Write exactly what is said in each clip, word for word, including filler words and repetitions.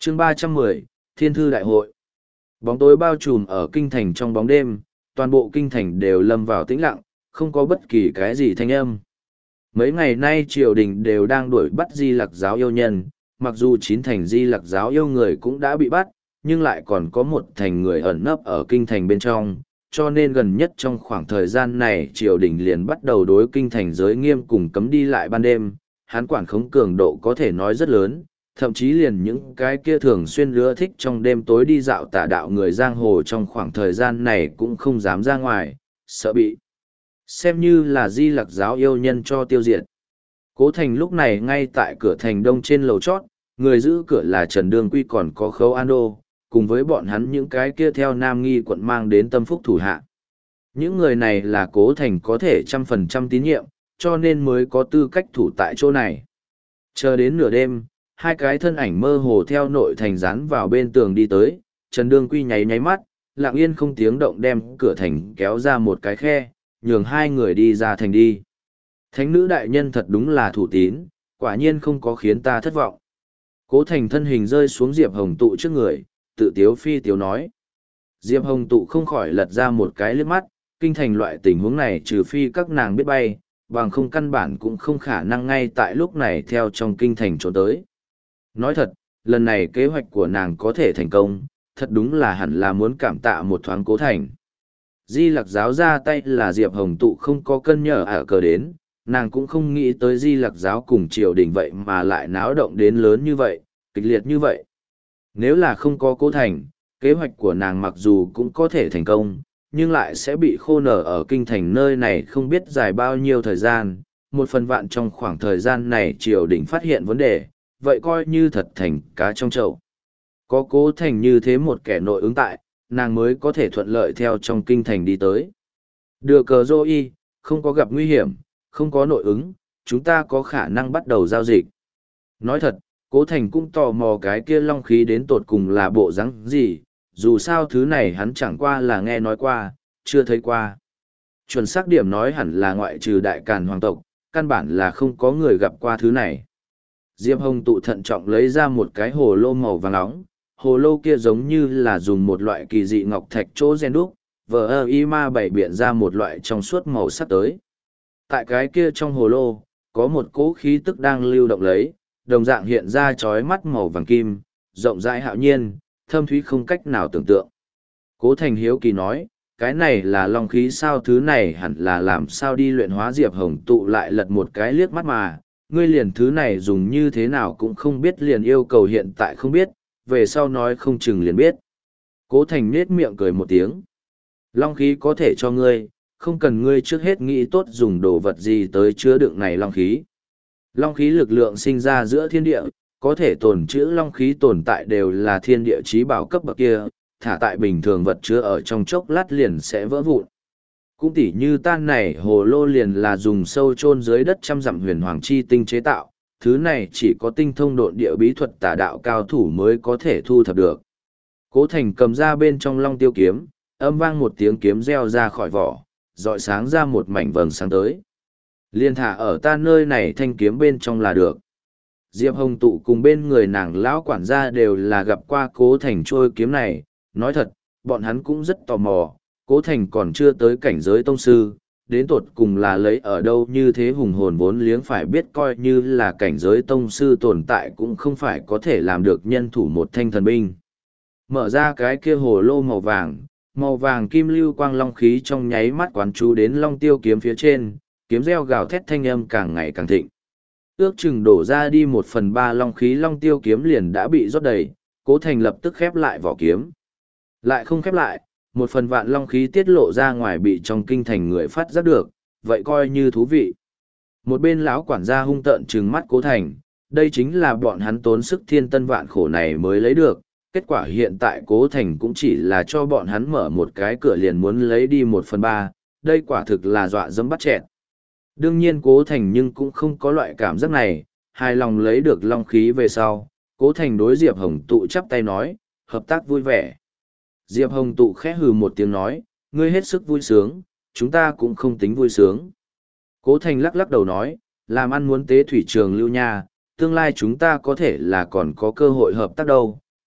chương ba trăm mười, Thiên thư đại hội. Bóng tối bao trùm ở kinh thành trong bóng đêm, toàn bộ kinh thành đều lâm vào tĩnh lặng, không có bất kỳ cái gì thanh âm. Mấy ngày nay triều đình đều đang đuổi bắt Di Lặc giáo yêu nhân, mặc dù chín thành Di Lặc giáo yêu người cũng đã bị bắt, nhưng lại còn có một thành người ẩn nấp ở kinh thành bên trong, cho nên gần nhất trong khoảng thời gian này triều đình liền bắt đầu đối kinh thành giới nghiêm cùng cấm đi lại ban đêm, hắn quản khống cường độ có thể nói rất lớn, thậm chí liền những cái kia thường xuyên lứa thích trong đêm tối đi dạo tà đạo người giang hồ trong khoảng thời gian này cũng không dám ra ngoài, sợ bị xem như là Di Lặc giáo yêu nhân cho tiêu diệt. Cố Thành lúc này ngay tại cửa thành đông trên lầu chót, người giữ cửa là Trần Đương Quy còn có Khấu An Đô, cùng với bọn hắn những cái kia theo Nam Nghi quận mang đến tâm phúc thủ hạ. Những người này là Cố Thành có thể trăm phần trăm tín nhiệm, cho nên mới có tư cách thủ tại chỗ này. Chờ đến nửa đêm, hai cái thân ảnh mơ hồ theo nội thành dán vào bên tường đi tới, Trần Đương Quy nháy nháy mắt, lặng yên không tiếng động đem cửa thành kéo ra một cái khe, nhường hai người đi ra thành đi. Thánh nữ đại nhân thật đúng là thủ tín, quả nhiên không có khiến ta thất vọng. Cố Thành thân hình rơi xuống Diệp Hồng Tụ trước người, tự tiếu phi tiếu nói. Diệp Hồng Tụ không khỏi lật ra một cái liếc mắt, kinh thành loại tình huống này trừ phi các nàng biết bay, bằng không căn bản cũng không khả năng ngay tại lúc này theo trong kinh thành trốn tới. Nói thật, lần này kế hoạch của nàng có thể thành công, thật đúng là hẳn là muốn cảm tạ một thoáng Cố Thành. Di Lặc giáo ra tay là Diệp Hồng Tụ không có cân nhở ở cờ đến, nàng cũng không nghĩ tới Di Lặc giáo cùng triều đình vậy mà lại náo động đến lớn như vậy, kịch liệt như vậy. Nếu là không có Cố Thành, kế hoạch của nàng mặc dù cũng có thể thành công, nhưng lại sẽ bị khô nở ở kinh thành nơi này không biết dài bao nhiêu thời gian. Một phần vạn trong khoảng thời gian này triều đình phát hiện vấn đề, vậy coi như thật thành cá trong chậu. Có Cố Thành như thế một kẻ nội ứng tại, nàng mới có thể thuận lợi theo trong kinh thành đi tới. Đưa cờ dô y, không có gặp nguy hiểm, không có nội ứng, chúng ta có khả năng bắt đầu giao dịch. Nói thật, Cố Thành cũng tò mò cái kia long khí đến tột cùng là bộ rắn gì, dù sao thứ này hắn chẳng qua là nghe nói qua, chưa thấy qua. Chuẩn xác điểm nói hẳn là ngoại trừ đại càn hoàng tộc, căn bản là không có người gặp qua thứ này. Diệp Hồng Tụ thận trọng lấy ra một cái hồ lô màu vàng nóng, hồ lô kia giống như là dùng một loại kỳ dị ngọc thạch chỗ gen đúc, vờ ơ y ma bảy biện ra một loại trong suốt màu sắc tới. Tại cái kia trong hồ lô, có một cỗ khí tức đang lưu động lấy, đồng dạng hiện ra chói mắt màu vàng kim, rộng rãi hạo nhiên, thâm thúy không cách nào tưởng tượng. Cố Thành hiếu kỳ nói, cái này là long khí sao, thứ này hẳn là làm sao đi luyện hóa. Diệp Hồng Tụ lại lật một cái liếc mắt mà, ngươi liền thứ này dùng như thế nào cũng không biết, liền yêu cầu hiện tại không biết, về sau nói không chừng liền biết. Cố Thành nết miệng cười một tiếng. Long khí có thể cho ngươi, không cần ngươi trước hết nghĩ tốt dùng đồ vật gì tới chứa đựng này long khí. Long khí lực lượng sinh ra giữa thiên địa, có thể tồn trữ long khí tồn tại đều là thiên địa chí bảo cấp bậc kia, thả tại bình thường vật chứa ở trong chốc lát liền sẽ vỡ vụn. Cũng tỉ như tan này hồ lô liền là dùng sâu chôn dưới đất trăm dặm huyền hoàng chi tinh chế tạo, thứ này chỉ có tinh thông độn địa bí thuật tà đạo cao thủ mới có thể thu thập được. Cố Thành cầm ra bên trong long tiêu kiếm, âm vang một tiếng kiếm reo ra khỏi vỏ, rọi sáng ra một mảnh vầng sáng tới. Liên thả ở ta nơi này thanh kiếm bên trong là được. Diệp Hồng Tụ cùng bên người nàng lão quản gia đều là gặp qua Cố Thành trôi kiếm này, nói thật, bọn hắn cũng rất tò mò, Cố Thành còn chưa tới cảnh giới tông sư, đến tột cùng là lấy ở đâu như thế hùng hồn vốn liếng, phải biết coi như là cảnh giới tông sư tồn tại cũng không phải có thể làm được nhân thủ một thanh thần binh. Mở ra cái kia hồ lô màu vàng, màu vàng kim lưu quang long khí trong nháy mắt quán chú đến long tiêu kiếm phía trên, kiếm reo gào thét thanh âm càng ngày càng thịnh. Ước chừng đổ ra đi một phần ba long khí long tiêu kiếm liền đã bị rót đầy, Cố Thành lập tức khép lại vỏ kiếm. Lại không khép lại, một phần vạn long khí tiết lộ ra ngoài bị trong kinh thành người phát giác được, vậy coi như thú vị. Một bên lão quản gia hung tợn trừng mắt Cố Thành, đây chính là bọn hắn tốn sức thiên tân vạn khổ này mới lấy được, kết quả hiện tại Cố Thành cũng chỉ là cho bọn hắn mở một cái cửa liền muốn lấy đi một phần ba, đây quả thực là dọa dẫm bắt chẹt. Đương nhiên Cố Thành nhưng cũng không có loại cảm giác này, hài lòng lấy được long khí về sau, Cố Thành đối Diệp Hồng Tụ chắp tay nói, hợp tác vui vẻ. Diệp Hồng Tụ khẽ hừ một tiếng nói, ngươi hết sức vui sướng, chúng ta cũng không tính vui sướng. Cố Thành lắc lắc đầu nói, làm ăn muốn tế thủy trường lưu nha, tương lai chúng ta có thể là còn có cơ hội hợp tác đâu,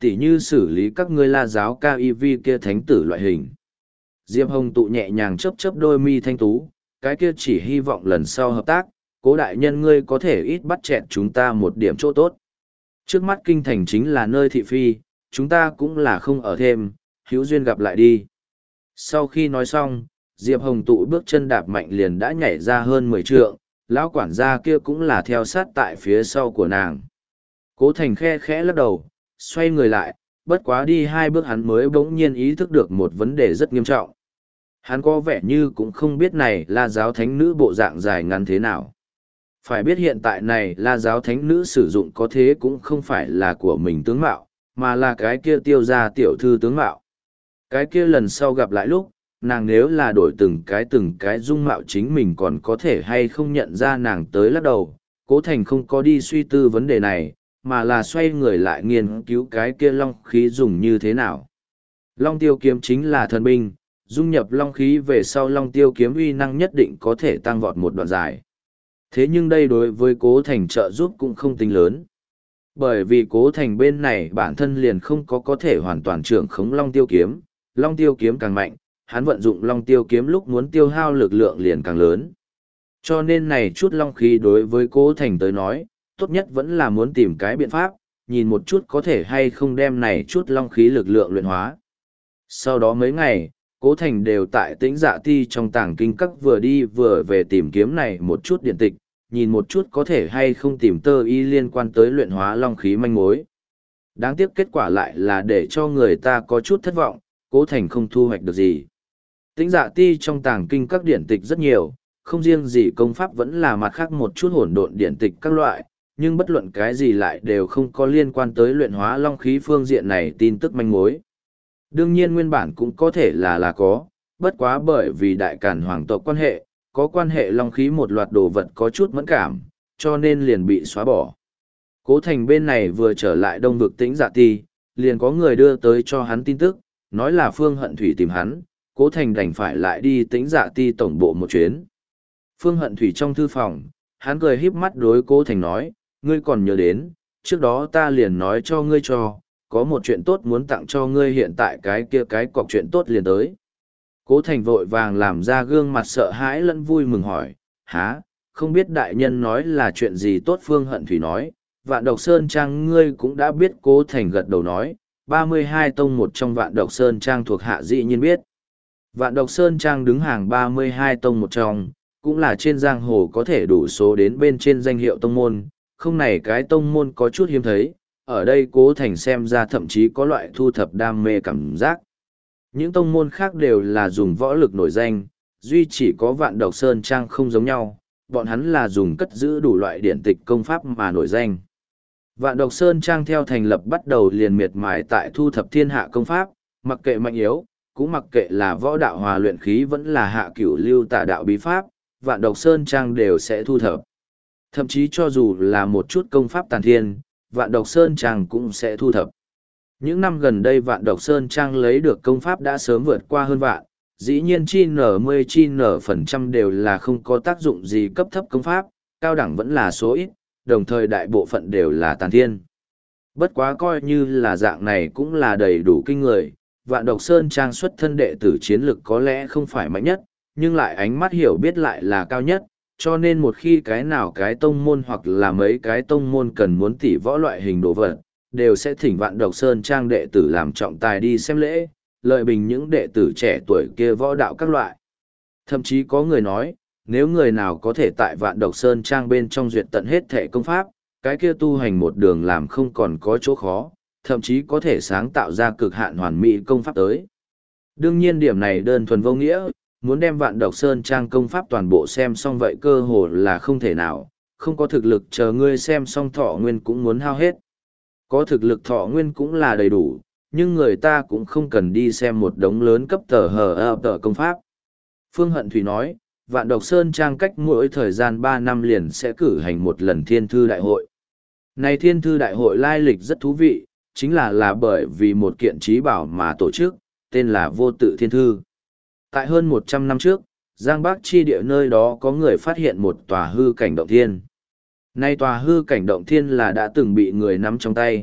tỉ như xử lý các ngươi la giáo cao y vi kia thánh tử loại hình. Diệp Hồng tụ nhẹ nhàng chớp chớp đôi mi thanh tú, cái kia chỉ hy vọng lần sau hợp tác, Cố đại nhân ngươi có thể ít bắt chẹn chúng ta một điểm chỗ tốt. Trước mắt kinh thành chính là nơi thị phi, chúng ta cũng là không ở thêm, hữu duyên gặp lại đi. Sau khi nói xong, Diệp Hồng tụ bước chân đạp mạnh liền đã nhảy ra hơn mười trượng, lão quản gia kia cũng là theo sát tại phía sau của nàng. Cố Thành khe khẽ lắc đầu, xoay người lại, bất quá đi hai bước hắn mới bỗng nhiên ý thức được một vấn đề rất nghiêm trọng. Hắn có vẻ như cũng không biết này là giáo thánh nữ bộ dạng dài ngắn thế nào. Phải biết hiện tại này là giáo thánh nữ sử dụng có thế cũng không phải là của mình tướng mạo, mà là cái kia tiêu ra tiểu thư tướng mạo. Cái kia lần sau gặp lại lúc, nàng nếu là đổi từng cái từng cái dung mạo chính mình còn có thể hay không nhận ra nàng tới lắc đầu. Cố Thành không có đi suy tư vấn đề này, mà là xoay người lại nghiên cứu cái kia long khí dùng như thế nào. Long tiêu kiếm chính là thần binh, dung nhập long khí về sau long tiêu kiếm uy năng nhất định có thể tăng vọt một đoạn dài. Thế nhưng đây đối với Cố Thành trợ giúp cũng không tính lớn. Bởi vì Cố Thành bên này bản thân liền không có có thể hoàn toàn trưởng khống long tiêu kiếm, long tiêu kiếm càng mạnh, hắn vận dụng long tiêu kiếm lúc muốn tiêu hao lực lượng liền càng lớn. Cho nên này chút long khí đối với Cố Thành tới nói, tốt nhất vẫn là muốn tìm cái biện pháp, nhìn một chút có thể hay không đem này chút long khí lực lượng luyện hóa. Sau đó mấy ngày, Cố Thành đều tại Tĩnh Dạ Ti trong tàng kinh các vừa đi vừa về tìm kiếm này một chút điện tịch, nhìn một chút có thể hay không tìm tơ y liên quan tới luyện hóa long khí manh mối. Đáng tiếc kết quả lại là để cho người ta có chút thất vọng, Cố Thành không thu hoạch được gì. Tĩnh Dạ Ti trong tàng kinh các điển tịch rất nhiều, không riêng gì công pháp vẫn là mặt khác một chút hỗn độn điển tịch các loại, nhưng bất luận cái gì lại đều không có liên quan tới luyện hóa long khí phương diện này tin tức manh mối. Đương nhiên nguyên bản cũng có thể là là có, bất quá bởi vì đại càn hoàng tộc quan hệ, có quan hệ long khí một loạt đồ vật có chút mẫn cảm, cho nên liền bị xóa bỏ. Cố Thành bên này vừa trở lại đông vực Tĩnh Dạ Ti, liền có người đưa tới cho hắn tin tức, nói là Phương Hận Thủy tìm hắn, Cố Thành đành phải lại đi Tĩnh Dạ Ti tổng bộ một chuyến. Phương Hận Thủy trong thư phòng, hắn cười híp mắt đối Cố Thành nói, ngươi còn nhớ đến, trước đó ta liền nói cho ngươi cho, có một chuyện tốt muốn tặng cho ngươi hiện tại cái kia cái cọc chuyện tốt liền tới. Cố Thành vội vàng làm ra gương mặt sợ hãi lẫn vui mừng hỏi, há, không biết đại nhân nói là chuyện gì tốt. Phương Hận Thủy nói, Vạn Độc Sơn Trang ngươi cũng đã biết. Cố Thành gật đầu nói, ba mươi hai tông một trong Vạn Độc Sơn Trang thuộc hạ dĩ nhiên biết. Vạn Độc Sơn Trang đứng hàng ba mươi hai tông một trong, cũng là trên giang hồ có thể đủ số đến bên trên danh hiệu tông môn, không này cái tông môn có chút hiếm thấy, ở đây Cố Thành xem ra thậm chí có loại thu thập đam mê cảm giác. Những tông môn khác đều là dùng võ lực nổi danh, duy chỉ có Vạn Độc Sơn Trang không giống nhau, bọn hắn là dùng cất giữ đủ loại điển tịch công pháp mà nổi danh. Vạn Độc Sơn Trang theo thành lập bắt đầu liền miệt mài tại thu thập thiên hạ công pháp, mặc kệ mạnh yếu, cũng mặc kệ là võ đạo hòa luyện khí vẫn là hạ cửu lưu tả đạo bí pháp, Vạn Độc Sơn Trang đều sẽ thu thập. Thậm chí cho dù là một chút công pháp tàn thiên, Vạn Độc Sơn Trang cũng sẽ thu thập. Những năm gần đây Vạn Độc Sơn Trang lấy được công pháp đã sớm vượt qua hơn vạn, dĩ nhiên chi nở mươi chi nở phần trăm đều là không có tác dụng gì cấp thấp công pháp, cao đẳng vẫn là số ít, đồng thời đại bộ phận đều là tàn thiên. Bất quá coi như là dạng này cũng là đầy đủ kinh người, Vạn Độc Sơn Trang xuất thân đệ tử chiến lực có lẽ không phải mạnh nhất, nhưng lại ánh mắt hiểu biết lại là cao nhất, cho nên một khi cái nào cái tông môn hoặc là mấy cái tông môn cần muốn tỉ võ loại hình đồ vật, đều sẽ thỉnh Vạn Độc Sơn Trang đệ tử làm trọng tài đi xem lễ, lợi bình những đệ tử trẻ tuổi kia võ đạo các loại. Thậm chí có người nói, nếu người nào có thể tại Vạn Độc Sơn Trang bên trong duyệt tận hết thể công pháp, cái kia tu hành một đường làm không còn có chỗ khó, thậm chí có thể sáng tạo ra cực hạn hoàn mỹ công pháp tới. Đương nhiên điểm này đơn thuần vô nghĩa, muốn đem Vạn Độc Sơn Trang công pháp toàn bộ xem xong vậy cơ hồ là không thể nào, không có thực lực chờ ngươi xem xong thọ nguyên cũng muốn hao hết. Có thực lực thọ nguyên cũng là đầy đủ, nhưng người ta cũng không cần đi xem một đống lớn cấp tờ hờ ập tờ công pháp. Phương Hận Thủy nói, Vạn Độc Sơn Trang cách mỗi thời gian ba năm liền sẽ cử hành một lần thiên thư đại hội. Này thiên thư đại hội lai lịch rất thú vị, chính là là bởi vì một kiện trí bảo mà tổ chức, tên là Vô Tự Thiên Thư. Tại hơn một trăm năm trước, Giang Bắc chi địa nơi đó có người phát hiện một tòa hư cảnh động thiên. Nay tòa hư cảnh động thiên là đã từng bị người nắm trong tay,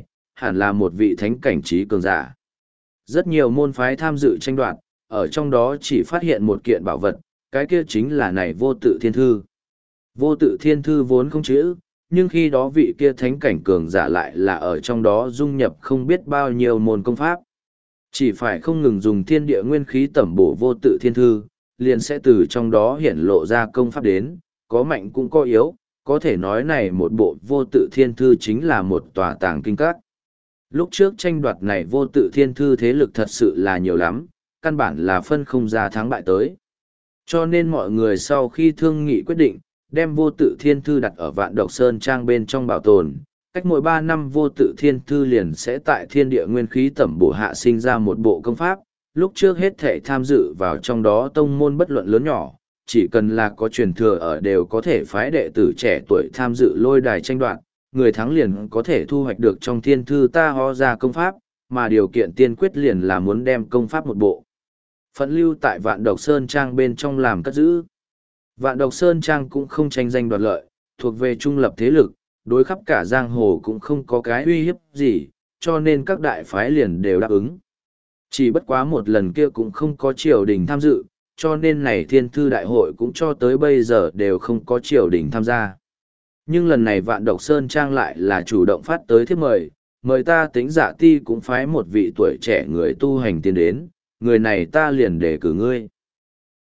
hẳn là một vị thánh cảnh trí cường giả. Rất nhiều môn phái tham dự tranh đoạt, ở trong đó chỉ phát hiện một kiện bảo vật, cái kia chính là này vô tự thiên thư. Vô tự thiên thư vốn không chữ, nhưng khi đó vị kia thánh cảnh cường giả lại là ở trong đó dung nhập không biết bao nhiêu môn công pháp. Chỉ phải không ngừng dùng thiên địa nguyên khí tẩm bổ vô tự thiên thư, liền sẽ từ trong đó hiển lộ ra công pháp đến, có mạnh cũng có yếu, có thể nói này một bộ vô tự thiên thư chính là một tòa tàng kinh các. Lúc trước tranh đoạt này vô tự thiên thư thế lực thật sự là nhiều lắm, căn bản là phân không ra thắng bại tới. Cho nên mọi người sau khi thương nghị quyết định, đem vô tự thiên thư đặt ở vạn độc sơn trang bên trong bảo tồn. Cách mỗi ba năm vô tự thiên thư liền sẽ tại thiên địa nguyên khí tẩm bổ hạ sinh ra một bộ công pháp. Lúc trước hết thể tham dự vào trong đó tông môn bất luận lớn nhỏ, chỉ cần là có truyền thừa ở đều có thể phái đệ tử trẻ tuổi tham dự lôi đài tranh đoạt, người thắng liền có thể thu hoạch được trong thiên thư ta ho ra công pháp, mà điều kiện tiên quyết liền là muốn đem công pháp một bộ. Phận lưu tại vạn độc sơn trang bên trong làm cất giữ. Vạn độc sơn trang cũng không tranh danh đoạt lợi, thuộc về trung lập thế lực, đối khắp cả giang hồ cũng không có cái uy hiếp gì, cho nên các đại phái liền đều đáp ứng. Chỉ bất quá một lần kia cũng không có triều đình tham dự, cho nên này thiên thư đại hội cũng cho tới bây giờ đều không có triều đình tham gia. Nhưng lần này vạn độc sơn trang lại là chủ động phát tới thiếp mời, mời ta tính giả ti cũng phái một vị tuổi trẻ người tu hành tiến đến, người này ta liền đề cử ngươi.